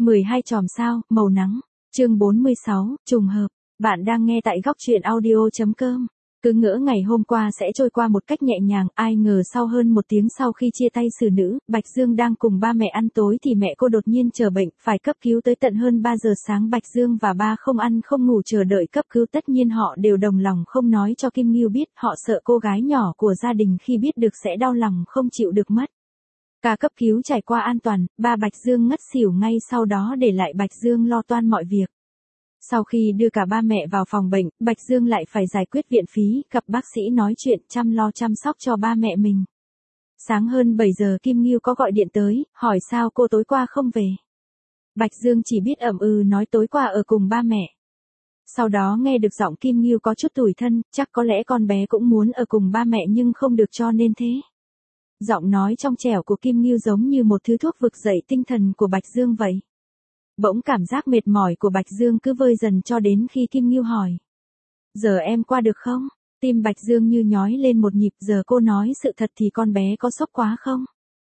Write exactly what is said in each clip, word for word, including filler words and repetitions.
mười hai chòm sao, màu nắng. Chương bốn mươi sáu, trùng hợp. Bạn đang nghe tại góc truyện audio chấm com. Cứ ngỡ ngày hôm qua sẽ trôi qua một cách nhẹ nhàng, ai ngờ sau hơn một tiếng sau khi chia tay xử nữ, Bạch Dương đang cùng ba mẹ ăn tối thì mẹ cô đột nhiên trở bệnh, phải cấp cứu tới tận hơn ba giờ sáng. Bạch Dương và ba không ăn không ngủ chờ đợi cấp cứu, tất nhiên họ đều đồng lòng không nói cho Kim Ngưu biết, họ sợ cô gái nhỏ của gia đình khi biết được sẽ đau lòng không chịu được mất. Ca cấp cứu trải qua an toàn, ba Bạch Dương ngất xỉu ngay sau đó để lại Bạch Dương lo toan mọi việc. Sau khi đưa cả ba mẹ vào phòng bệnh, Bạch Dương lại phải giải quyết viện phí, gặp bác sĩ nói chuyện chăm lo chăm sóc cho ba mẹ mình. Sáng hơn bảy giờ Kim Ngưu có gọi điện tới, hỏi sao cô tối qua không về. Bạch Dương chỉ biết ậm ừ nói tối qua ở cùng ba mẹ. Sau đó nghe được giọng Kim Ngưu có chút tủi thân, chắc có lẽ con bé cũng muốn ở cùng ba mẹ nhưng không được cho nên thế. Giọng nói trong trẻo của Kim Ngưu giống như một thứ thuốc vực dậy tinh thần của Bạch Dương vậy. Bỗng cảm giác mệt mỏi của Bạch Dương cứ vơi dần cho đến khi Kim Ngưu hỏi. Giờ em qua được không? Tim Bạch Dương như nhói lên một nhịp, giờ cô nói sự thật thì con bé có sốc quá không?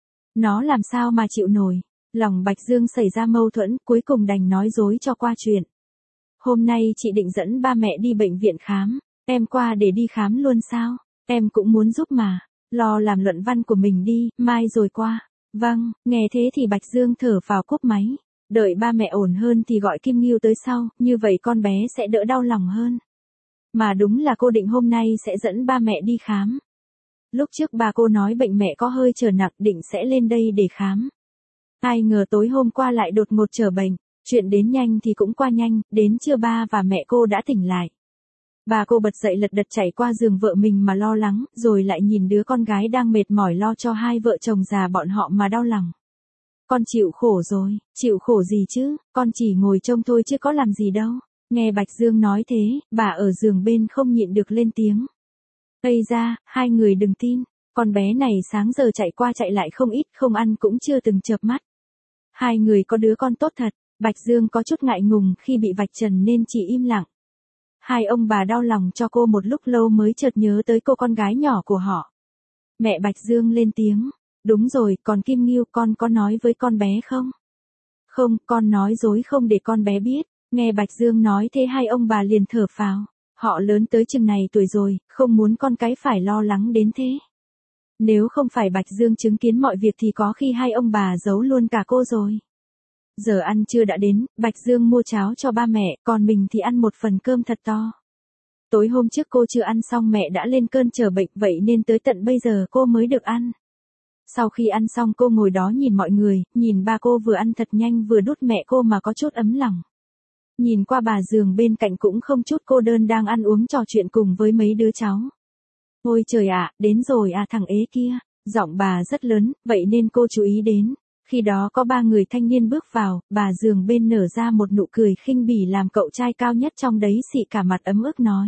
Nó làm sao mà chịu nổi? Lòng Bạch Dương xảy ra mâu thuẫn, cuối cùng đành nói dối cho qua chuyện. Hôm nay chị định dẫn ba mẹ đi bệnh viện khám, em qua để đi khám luôn sao? Em cũng muốn giúp mà, lo làm luận văn của mình đi, mai rồi qua. Vâng, nghe thế thì Bạch Dương thở phào cúp máy. Đợi ba mẹ ổn hơn thì gọi Kim Ngưu tới sau, như vậy con bé sẽ đỡ đau lòng hơn. Mà đúng là cô định hôm nay sẽ dẫn ba mẹ đi khám. Lúc trước bà cô nói bệnh mẹ có hơi trở nặng, định sẽ lên đây để khám. Ai ngờ tối hôm qua lại đột ngột trở bệnh, chuyện đến nhanh thì cũng qua nhanh, đến trưa ba và mẹ cô đã tỉnh lại. Bà cô bật dậy lật đật chạy qua giường vợ mình mà lo lắng, rồi lại nhìn đứa con gái đang mệt mỏi lo cho hai vợ chồng già bọn họ mà đau lòng. Con chịu khổ rồi, chịu khổ gì chứ, con chỉ ngồi trông thôi chứ có làm gì đâu. Nghe Bạch Dương nói thế, bà ở giường bên không nhịn được lên tiếng. Ây ra, hai người đừng tin, con bé này sáng giờ chạy qua chạy lại không ít, không ăn cũng chưa từng chợp mắt. Hai người có đứa con tốt thật. Bạch Dương có chút ngại ngùng khi bị vạch trần nên chỉ im lặng. Hai ông bà đau lòng cho cô một lúc lâu mới chợt nhớ tới cô con gái nhỏ của họ. Mẹ Bạch Dương lên tiếng. Đúng rồi, còn Kim Ngưu con có nói với con bé không? Không, con nói dối không để con bé biết. Nghe Bạch Dương nói thế hai ông bà liền thở phào. Họ lớn tới chừng này tuổi rồi, không muốn con cái phải lo lắng đến thế. Nếu không phải Bạch Dương chứng kiến mọi việc thì có khi hai ông bà giấu luôn cả cô rồi. Giờ ăn trưa đã đến, Bạch Dương mua cháo cho ba mẹ, còn mình thì ăn một phần cơm thật to. Tối hôm trước cô chưa ăn xong mẹ đã lên cơn trở bệnh, vậy nên tới tận bây giờ cô mới được ăn. Sau khi ăn xong cô ngồi đó nhìn mọi người, nhìn ba cô vừa ăn thật nhanh vừa đút mẹ cô mà có chút ấm lòng. Nhìn qua bà giường bên cạnh cũng không chút cô đơn đang ăn uống trò chuyện cùng với mấy đứa cháu. Ôi trời ạ, đến rồi à thằng ế kia, giọng bà rất lớn, vậy nên cô chú ý đến. Khi đó có ba người thanh niên bước vào, bà giường bên nở ra một nụ cười khinh bỉ làm cậu trai cao nhất trong đấy xị cả mặt ấm ức nói.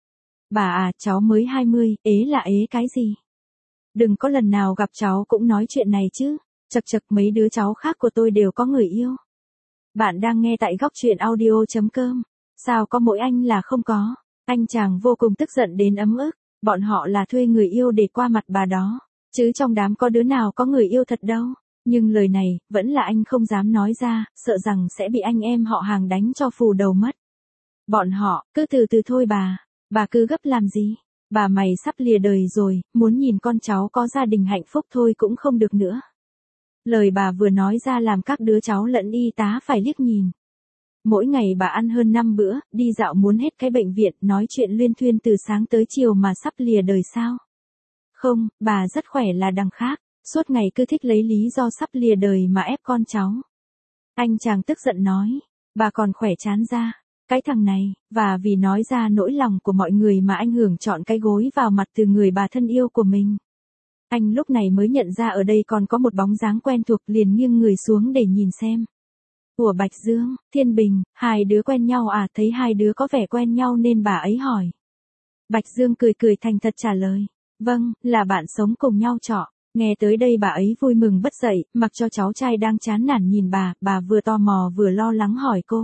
Bà à, cháu mới hai mươi, ế là ế cái gì? Đừng có lần nào gặp cháu cũng nói chuyện này chứ, chật chật mấy đứa cháu khác của tôi đều có người yêu. Bạn đang nghe tại góc truyện audio chấm com, sao có mỗi anh là không có, anh chàng vô cùng tức giận đến ấm ức, bọn họ là thuê người yêu để qua mặt bà đó, chứ trong đám có đứa nào có người yêu thật đâu. Nhưng lời này, vẫn là anh không dám nói ra, sợ rằng sẽ bị anh em họ hàng đánh cho phù đầu mất. Bọn họ, cứ từ từ thôi bà, bà cứ gấp làm gì, bà mày sắp lìa đời rồi, muốn nhìn con cháu có gia đình hạnh phúc thôi cũng không được nữa. Lời bà vừa nói ra làm các đứa cháu lẫn y tá phải liếc nhìn. Mỗi ngày bà ăn hơn năm bữa, đi dạo muốn hết cái bệnh viện, nói chuyện luyên thuyên từ sáng tới chiều mà sắp lìa đời sao? Không, bà rất khỏe là đằng khác. Suốt ngày cứ thích lấy lý do sắp lìa đời mà ép con cháu. Anh chàng tức giận nói, bà còn khỏe chán ra, cái thằng này, và vì nói ra nỗi lòng của mọi người mà anh hưởng chọn cái gối vào mặt từ người bà thân yêu của mình. Anh lúc này mới nhận ra ở đây còn có một bóng dáng quen thuộc, liền nghiêng người xuống để nhìn xem. Của Bạch Dương, Thiên Bình, hai đứa quen nhau à? Thấy hai đứa có vẻ quen nhau nên bà ấy hỏi. Bạch Dương cười cười thành thật trả lời, vâng, là bạn sống cùng nhau trọ. Nghe tới đây bà ấy vui mừng bất dậy, mặc cho cháu trai đang chán nản nhìn bà, bà vừa tò mò vừa lo lắng hỏi cô.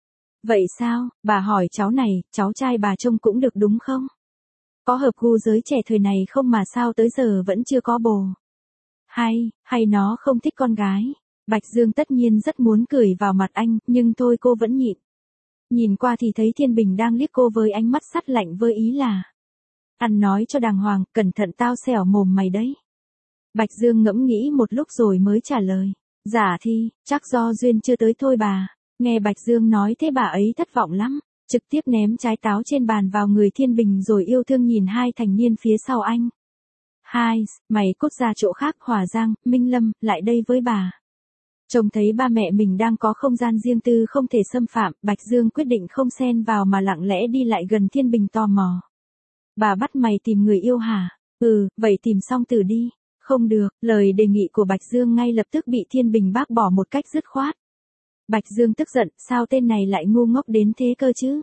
Vậy sao, bà hỏi cháu này, cháu trai bà trông cũng được đúng không? Có hợp gu giới trẻ thời này không mà sao tới giờ vẫn chưa có bồ? Hay, hay nó không thích con gái? Bạch Dương tất nhiên rất muốn cười vào mặt anh, nhưng thôi cô vẫn nhịn. Nhìn qua thì thấy Thiên Bình đang liếc cô với ánh mắt sắt lạnh với ý là: ăn nói cho đàng hoàng, cẩn thận tao xẻo mồm mày đấy. Bạch Dương ngẫm nghĩ một lúc rồi mới trả lời: dạ thì, chắc do duyên chưa tới thôi bà. Nghe Bạch Dương nói thế bà ấy thất vọng lắm, trực tiếp ném trái táo trên bàn vào người Thiên Bình rồi yêu thương nhìn hai thành niên phía sau anh. Hai, mày cút ra chỗ khác. Hòa Giang, Minh Lâm, lại đây với bà. Trông thấy ba mẹ mình đang có không gian riêng tư không thể xâm phạm, Bạch Dương quyết định không xen vào mà lặng lẽ đi lại gần Thiên Bình tò mò. Bà bắt mày tìm người yêu hả? Ừ, vậy tìm xong từ đi. Không được, lời đề nghị của Bạch Dương ngay lập tức bị Thiên Bình bác bỏ một cách dứt khoát. Bạch Dương tức giận, sao tên này lại ngu ngốc đến thế cơ chứ?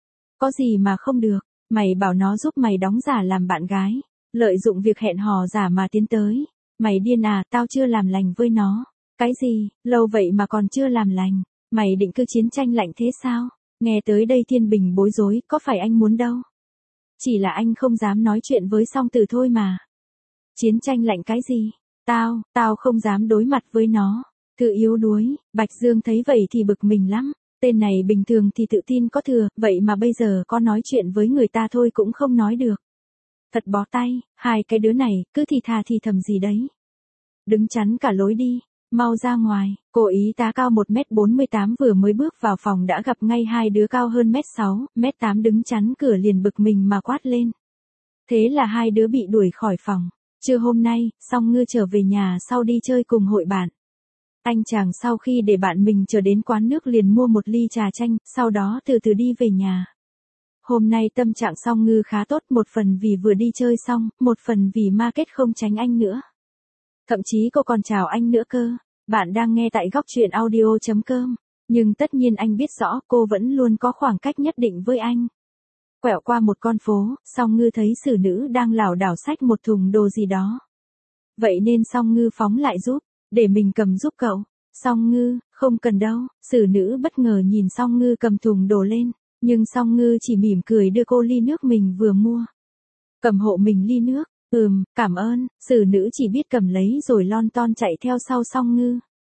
Có gì mà không được, mày bảo nó giúp mày đóng giả làm bạn gái, lợi dụng việc hẹn hò giả mà tiến tới. Mày điên à, tao chưa làm lành với nó. Cái gì, lâu vậy mà còn chưa làm lành, mày định cứ chiến tranh lạnh thế sao? Nghe tới đây Thiên Bình bối rối, có phải anh muốn đâu. Chỉ là anh không dám nói chuyện với Song Tử thôi mà. Chiến tranh lạnh cái gì? Tao, tao không dám đối mặt với nó. Tự yếu đuối. Bạch Dương thấy vậy thì bực mình lắm. Tên này bình thường thì tự tin có thừa, vậy mà bây giờ có nói chuyện với người ta thôi cũng không nói được. Thật bó tay, hai cái đứa này, cứ thì thà thì thầm gì đấy. Đứng chắn cả lối đi, mau ra ngoài. Cô y tá cao một mét bốn mươi tám vừa mới bước vào phòng đã gặp ngay hai đứa cao hơn mét sáu, mét tám đứng chắn cửa liền bực mình mà quát lên. Thế là hai đứa bị đuổi khỏi phòng. Trưa hôm nay, Song Ngư trở về nhà sau đi chơi cùng hội bạn. Anh chàng sau khi để bạn mình chờ đến quán nước liền mua một ly trà chanh, sau đó từ từ đi về nhà. Hôm nay tâm trạng Song Ngư khá tốt, một phần vì vừa đi chơi xong, một phần vì market không tránh anh nữa. Thậm chí cô còn chào anh nữa cơ. Bạn đang nghe tại góc truyện audio chấm com. Nhưng tất nhiên anh biết rõ cô vẫn luôn có khoảng cách nhất định với anh. Quẹo qua một con phố, Song Ngư thấy xử nữ đang lảo đảo xách một thùng đồ gì đó. Vậy nên Song Ngư phóng lại giúp, để mình cầm giúp cậu. Song Ngư, không cần đâu. Xử nữ bất ngờ nhìn Song Ngư cầm thùng đồ lên, nhưng Song Ngư chỉ mỉm cười đưa cô ly nước mình vừa mua. Cầm hộ mình ly nước. Ừm, cảm ơn. Xử nữ chỉ biết cầm lấy rồi lon ton chạy theo sau Song Ngư.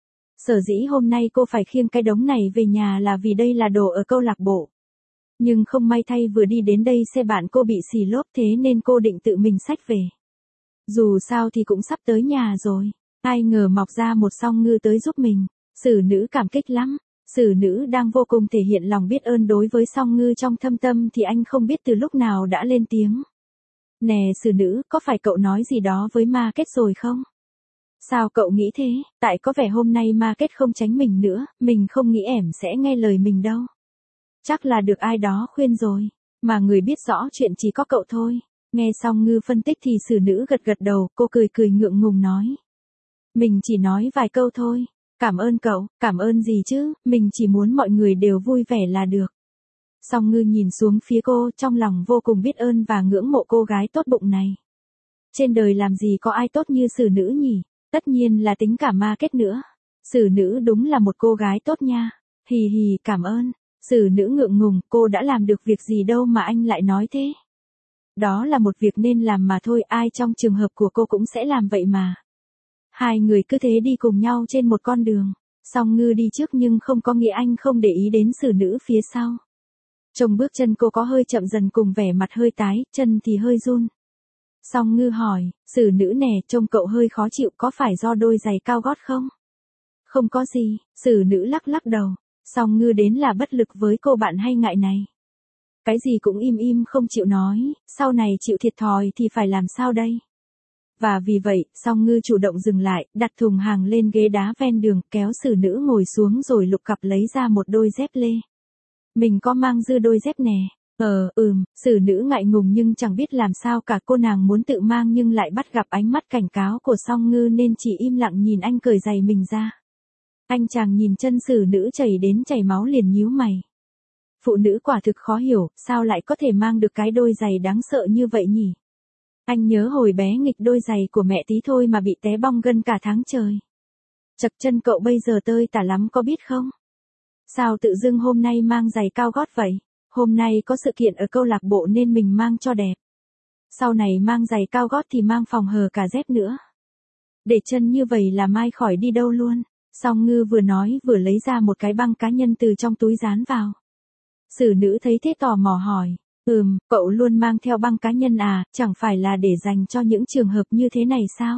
Sở dĩ hôm nay cô phải khiêng cái đống này về nhà là vì đây là đồ ở câu lạc bộ. Nhưng không may thay vừa đi đến đây xe bạn cô bị xì lốp, thế nên cô định tự mình xách về. Dù sao thì cũng sắp tới nhà rồi. Ai ngờ mọc ra một Song Ngư tới giúp mình. Xử nữ cảm kích lắm. Xử nữ đang vô cùng thể hiện lòng biết ơn đối với Song Ngư trong thâm tâm thì anh không biết từ lúc nào đã lên tiếng. Nè xử nữ, có phải cậu nói gì đó với market rồi không? Sao cậu nghĩ thế? Tại có vẻ hôm nay market không tránh mình nữa, mình không nghĩ ẻm sẽ nghe lời mình đâu. Chắc là được ai đó khuyên rồi, mà người biết rõ chuyện chỉ có cậu thôi. Nghe Song Ngư phân tích thì xử nữ gật gật đầu, cô cười cười ngượng ngùng nói. Mình chỉ nói vài câu thôi, cảm ơn cậu, cảm ơn gì chứ, mình chỉ muốn mọi người đều vui vẻ là được. Song Ngư nhìn xuống phía cô, trong lòng vô cùng biết ơn và ngưỡng mộ cô gái tốt bụng này. Trên đời làm gì có ai tốt như xử nữ nhỉ, tất nhiên là tính cả market nữa. Xử nữ đúng là một cô gái tốt nha, hì hì cảm ơn. Xử nữ ngượng ngùng, cô đã làm được việc gì đâu mà anh lại nói thế. Đó là một việc nên làm mà thôi, ai trong trường hợp của cô cũng sẽ làm vậy mà. Hai người cứ thế đi cùng nhau trên một con đường. Song Ngư đi trước nhưng không có nghĩa anh không để ý đến xử nữ phía sau. Trông bước chân cô có hơi chậm dần cùng vẻ mặt hơi tái, chân thì hơi run. Song Ngư hỏi, xử nữ nè, trông cậu hơi khó chịu, có phải do đôi giày cao gót không? Không có gì, xử nữ lắc lắc đầu. Song Ngư đến là bất lực với cô bạn hay ngại này. Cái gì cũng im im không chịu nói, sau này chịu thiệt thòi thì phải làm sao đây? Và vì vậy, Song Ngư chủ động dừng lại, đặt thùng hàng lên ghế đá ven đường, kéo xử nữ ngồi xuống rồi lục cặp lấy ra một đôi dép lê. Mình có mang dư đôi dép nè. Ờ, ừm, xử nữ ngại ngùng nhưng chẳng biết làm sao cả, cô nàng muốn tự mang nhưng lại bắt gặp ánh mắt cảnh cáo của Song Ngư nên chỉ im lặng nhìn anh cởi giày mình ra. Anh chàng nhìn chân xử nữ chảy đến chảy máu liền nhíu mày. Phụ nữ quả thực khó hiểu, sao lại có thể mang được cái đôi giày đáng sợ như vậy nhỉ? Anh nhớ hồi bé nghịch đôi giày của mẹ tí thôi mà bị té bong gân cả tháng trời. Chật chân cậu bây giờ tơi tả lắm có biết không? Sao tự dưng hôm nay mang giày cao gót vậy? Hôm nay có sự kiện ở câu lạc bộ nên mình mang cho đẹp. Sau này mang giày cao gót thì mang phòng hờ cả dép nữa. Để chân như vậy là mai khỏi đi đâu luôn. Song Ngư vừa nói vừa lấy ra một cái băng cá nhân từ trong túi dán vào. Sử nữ thấy thế tò mò hỏi, ừm, cậu luôn mang theo băng cá nhân à, chẳng phải là để dành cho những trường hợp như thế này sao?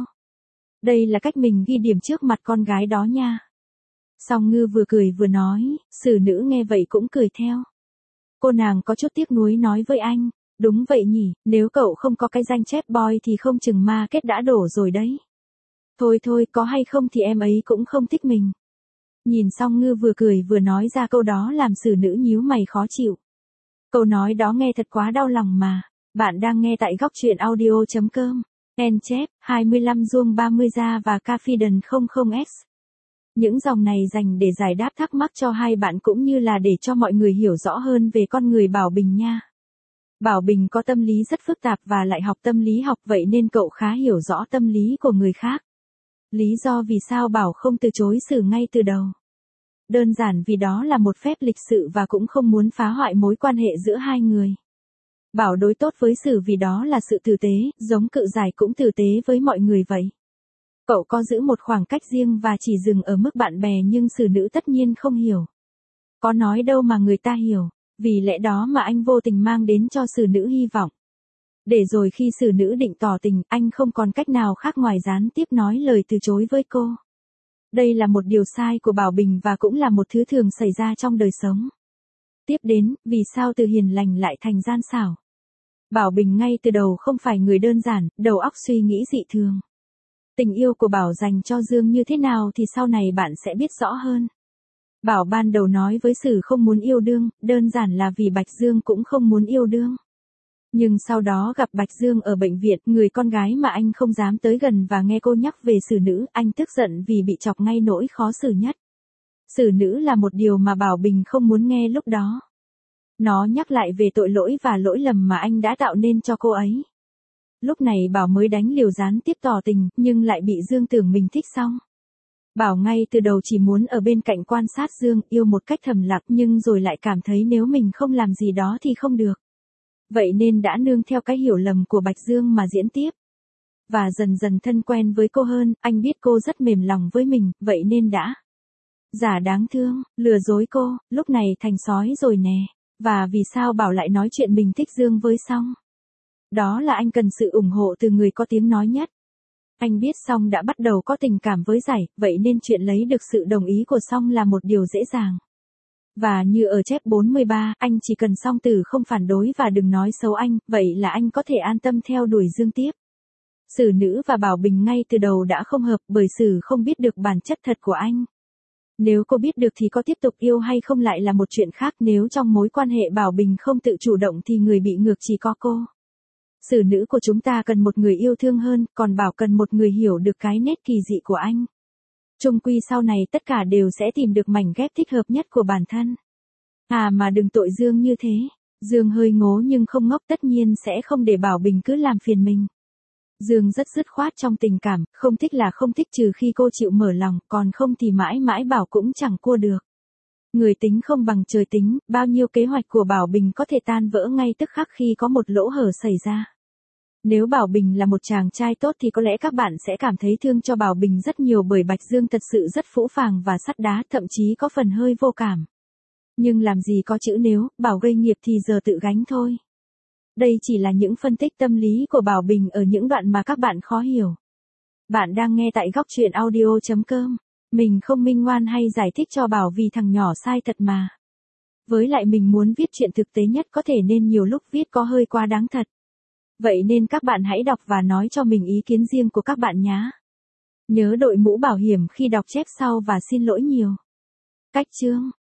Đây là cách mình ghi điểm trước mặt con gái đó nha. Song Ngư vừa cười vừa nói, sử nữ nghe vậy cũng cười theo. Cô nàng có chút tiếc nuối nói với anh, đúng vậy nhỉ, nếu cậu không có cái danh chép boy thì không chừng ma kết đã đổ rồi đấy. Thôi thôi, có hay không thì em ấy cũng không thích mình. Nhìn Song Ngư vừa cười vừa nói ra câu đó làm sử nữ nhíu mày khó chịu. Câu nói đó nghe thật quá đau lòng mà. Bạn đang nghe tại góc truyện audio chấm com. En chép, hai mươi lăm Duông ba mươi Ra và Confident không không x. Những dòng này dành để giải đáp thắc mắc cho hai bạn cũng như là để cho mọi người hiểu rõ hơn về con người Bảo Bình nha. Bảo Bình có tâm lý rất phức tạp và lại học tâm lý học, vậy nên cậu khá hiểu rõ tâm lý của người khác. Lý do vì sao Bảo không từ chối Sử ngay từ đầu. Đơn giản vì đó là một phép lịch sự và cũng không muốn phá hoại mối quan hệ giữa hai người. Bảo đối tốt với Sử vì đó là sự tử tế, giống Cự Giải cũng tử tế với mọi người vậy. Cậu có giữ một khoảng cách riêng và chỉ dừng ở mức bạn bè nhưng Sử nữ tất nhiên không hiểu. Có nói đâu mà người ta hiểu, vì lẽ đó mà anh vô tình mang đến cho Sử nữ hy vọng. Để rồi khi Sử nữ định tỏ tình, anh không còn cách nào khác ngoài gián tiếp nói lời từ chối với cô. Đây là một điều sai của Bảo Bình và cũng là một thứ thường xảy ra trong đời sống. Tiếp đến, vì sao từ hiền lành lại thành gian xảo? Bảo Bình ngay từ đầu không phải người đơn giản, đầu óc suy nghĩ dị thường. Tình yêu của Bảo dành cho Dương như thế nào thì sau này bạn sẽ biết rõ hơn. Bảo ban đầu nói với Sử không muốn yêu đương, đơn giản là vì Bạch Dương cũng không muốn yêu đương. Nhưng sau đó gặp Bạch Dương ở bệnh viện, người con gái mà anh không dám tới gần và nghe cô nhắc về Sử nữ, anh tức giận vì bị chọc ngay nỗi khó xử nhất. Sử nữ là một điều mà Bảo Bình không muốn nghe lúc đó. Nó nhắc lại về tội lỗi và lỗi lầm mà anh đã tạo nên cho cô ấy. Lúc này Bảo mới đánh liều gián tiếp tỏ tình, nhưng lại bị Dương tưởng mình thích xong. Bảo ngay từ đầu chỉ muốn ở bên cạnh quan sát Dương, yêu một cách thầm lặng nhưng rồi lại cảm thấy nếu mình không làm gì đó thì không được. Vậy nên đã nương theo cái hiểu lầm của Bạch Dương mà diễn tiếp. Và dần dần thân quen với cô hơn, anh biết cô rất mềm lòng với mình, vậy nên đã giả đáng thương, lừa dối cô, lúc này thành sói rồi nè. Và vì sao Bảo lại nói chuyện mình thích Dương với Song? Đó là anh cần sự ủng hộ từ người có tiếng nói nhất. Anh biết Song đã bắt đầu có tình cảm với Giải, vậy nên chuyện lấy được sự đồng ý của Song là một điều dễ dàng. Và như ở chép bốn mươi ba, anh chỉ cần Song Tử không phản đối và đừng nói xấu anh, vậy là anh có thể an tâm theo đuổi Dương tiếp. Sử nữ và Bảo Bình ngay từ đầu đã không hợp bởi Sử không biết được bản chất thật của anh. Nếu cô biết được thì có tiếp tục yêu hay không lại là một chuyện khác, nếu trong mối quan hệ Bảo Bình không tự chủ động thì người bị ngược chỉ có cô. Sử nữ của chúng ta cần một người yêu thương hơn, còn Bảo cần một người hiểu được cái nét kỳ dị của anh. Chung quy sau này tất cả đều sẽ tìm được mảnh ghép thích hợp nhất của bản thân. À mà đừng tội Dương như thế. Dương hơi ngố nhưng không ngốc, tất nhiên sẽ không để Bảo Bình cứ làm phiền mình. Dương rất dứt khoát trong tình cảm, không thích là không thích trừ khi cô chịu mở lòng, còn không thì mãi mãi Bảo cũng chẳng cua được. Người tính không bằng trời tính, bao nhiêu kế hoạch của Bảo Bình có thể tan vỡ ngay tức khắc khi có một lỗ hở xảy ra. Nếu Bảo Bình là một chàng trai tốt thì có lẽ các bạn sẽ cảm thấy thương cho Bảo Bình rất nhiều bởi Bạch Dương thật sự rất phũ phàng và sắt đá, thậm chí có phần hơi vô cảm. Nhưng làm gì có chữ nếu, Bảo gây nghiệp thì giờ tự gánh thôi. Đây chỉ là những phân tích tâm lý của Bảo Bình ở những đoạn mà các bạn khó hiểu. Bạn đang nghe tại góc truyện audio chấm com. Mình không minh ngoan hay giải thích cho Bảo vì thằng nhỏ sai thật mà. Với lại mình muốn viết chuyện thực tế nhất có thể nên nhiều lúc viết có hơi quá đáng thật. Vậy nên các bạn hãy đọc và nói cho mình ý kiến riêng của các bạn nhé. Nhớ đội mũ bảo hiểm khi đọc chép sau và xin lỗi nhiều. Cách chương